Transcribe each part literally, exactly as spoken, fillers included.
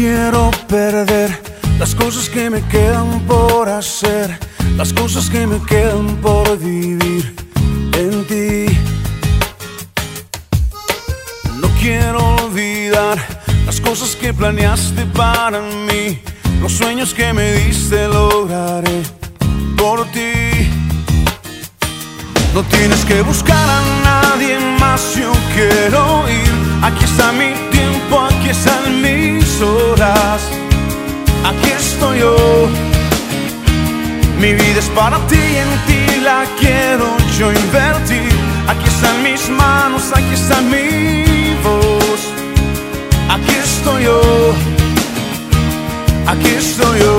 quiero perder las cosas que me quedan por hacer, las cosas que me quedan por vivir en ti. No quiero olvidar las cosas que planeaste para mí, los sueños que me diste lograré por ti. No tienes que buscar a nadie más, yo quiero ir. Aquí está mi tiempo, aquí están mis horas, aquí estoy yo. Mi vida es para ti y en ti la quiero yo invertir. Aquí están mis manos, aquí está mi voz, aquí estoy yo, aquí estoy yo.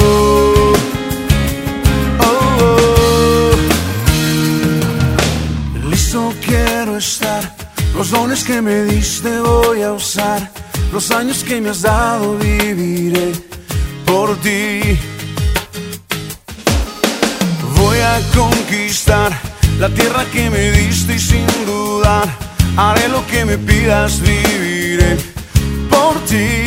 Oh, oh. Listo quiero estar, los dones que me diste voy a usar, los años que me has dado viviré por ti. Voy a conquistar la tierra que me diste y sin dudar haré lo que me pidas, viviré por ti.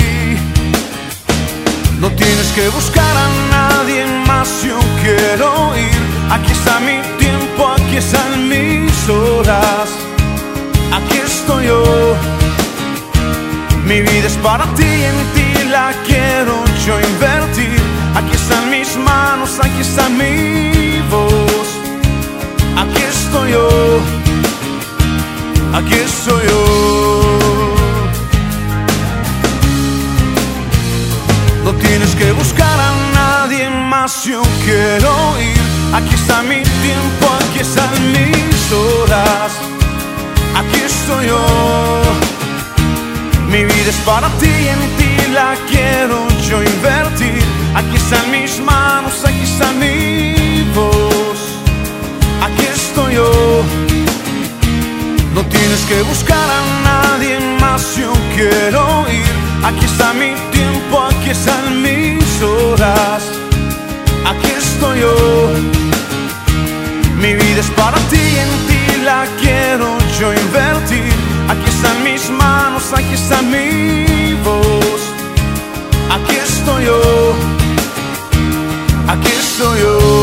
No tienes que buscar a nadie más, yo quiero ir. Aquí está mi tiempo, aquí están mis horas, aquí estoy yo. Mi vida es para ti y en ti la quiero yo invertir. Aquí están mis manos, aquí está mi voz, aquí estoy yo, aquí estoy yo. No tienes que buscar a nadie más, yo quiero ir. Aquí está mi tiempo, aquí están mis horas, aquí estoy yo. Mi vida es para ti y en ti la quiero yo invertir. Aquí están mis manos, aquí está mi voz, aquí estoy yo. No tienes que buscar a nadie más, yo quiero ir. Aquí está mi tiempo, aquí están mis horas, aquí estoy yo. Mi vida es para ti y en ti la quiero yo invertir. Aquí están mis manos, aquí está mi voz, aquí estoy yo, aquí estoy yo.